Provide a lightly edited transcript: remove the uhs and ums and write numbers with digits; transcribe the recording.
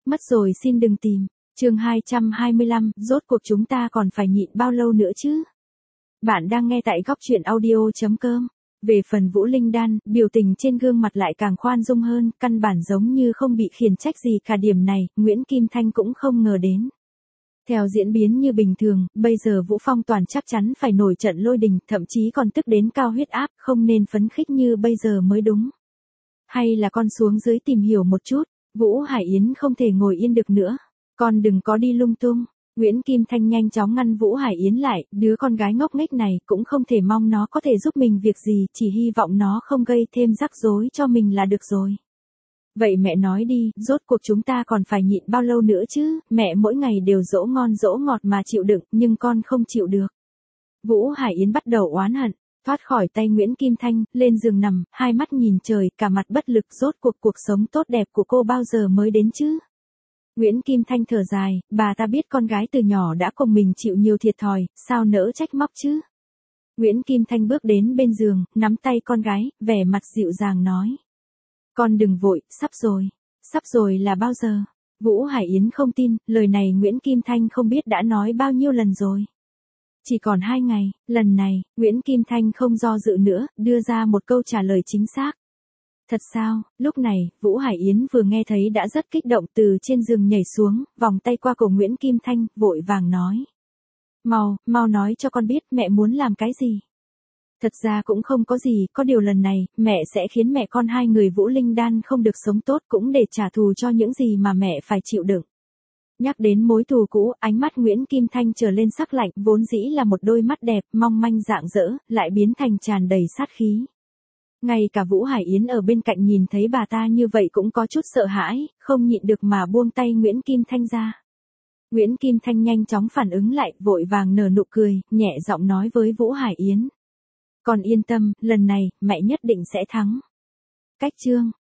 Mất rồi xin đừng tìm. Chương 225, rốt cuộc chúng ta còn phải nhịn bao lâu nữa chứ? Bạn đang nghe tại góc truyện audio.com. Về phần Vũ Linh Đan, biểu tình trên gương mặt lại càng khoan dung hơn, căn bản giống như không bị khiển trách gì cả. Điểm này, Nguyễn Kim Thanh cũng không ngờ đến. Theo diễn biến như bình thường, bây giờ Vũ Phong Toàn chắc chắn phải nổi trận lôi đình, thậm chí còn tức đến cao huyết áp, không nên phấn khích như bây giờ mới đúng. Hay là con xuống dưới tìm hiểu một chút, Vũ Hải Yến không thể ngồi yên được nữa. Con đừng có đi lung tung. Nguyễn Kim Thanh nhanh chóng ngăn Vũ Hải Yến lại, đứa con gái ngốc nghếch này cũng không thể mong nó có thể giúp mình việc gì, chỉ hy vọng nó không gây thêm rắc rối cho mình là được rồi. Vậy mẹ nói đi, rốt cuộc chúng ta còn phải nhịn bao lâu nữa chứ, mẹ mỗi ngày đều dỗ ngon dỗ ngọt mà chịu đựng, nhưng con không chịu được. Vũ Hải Yến bắt đầu oán hận, thoát khỏi tay Nguyễn Kim Thanh, lên giường nằm, hai mắt nhìn trời, cả mặt bất lực. Rốt cuộc sống tốt đẹp của cô bao giờ mới đến chứ? Nguyễn Kim Thanh thở dài, bà ta biết con gái từ nhỏ đã cùng mình chịu nhiều thiệt thòi, sao nỡ trách móc chứ? Nguyễn Kim Thanh bước đến bên giường, nắm tay con gái, vẻ mặt dịu dàng nói. Con đừng vội, sắp rồi là bao giờ? Vũ Hải Yến không tin, lời này Nguyễn Kim Thanh không biết đã nói bao nhiêu lần rồi. Chỉ còn 2 ngày, lần này, Nguyễn Kim Thanh không do dự nữa, đưa ra một câu trả lời chính xác. Thật sao? Lúc này, Vũ Hải Yến vừa nghe thấy đã rất kích động, từ trên giường nhảy xuống, vòng tay qua cổ Nguyễn Kim Thanh, vội vàng nói. Mau nói cho con biết mẹ muốn làm cái gì. Thật ra cũng không có gì, có điều lần này, mẹ sẽ khiến mẹ con hai người Vũ Linh Đan không được sống tốt, cũng để trả thù cho những gì mà mẹ phải chịu đựng. Nhắc đến mối thù cũ, ánh mắt Nguyễn Kim Thanh trở lên sắc lạnh, vốn dĩ là một đôi mắt đẹp, mong manh rạng rỡ, lại biến thành tràn đầy sát khí. Ngay cả Vũ Hải Yến ở bên cạnh nhìn thấy bà ta như vậy cũng có chút sợ hãi, không nhịn được mà buông tay Nguyễn Kim Thanh ra. Nguyễn Kim Thanh nhanh chóng phản ứng lại, vội vàng nở nụ cười, nhẹ giọng nói với Vũ Hải Yến. Con yên tâm, lần này, mẹ nhất định sẽ thắng. Cách chương.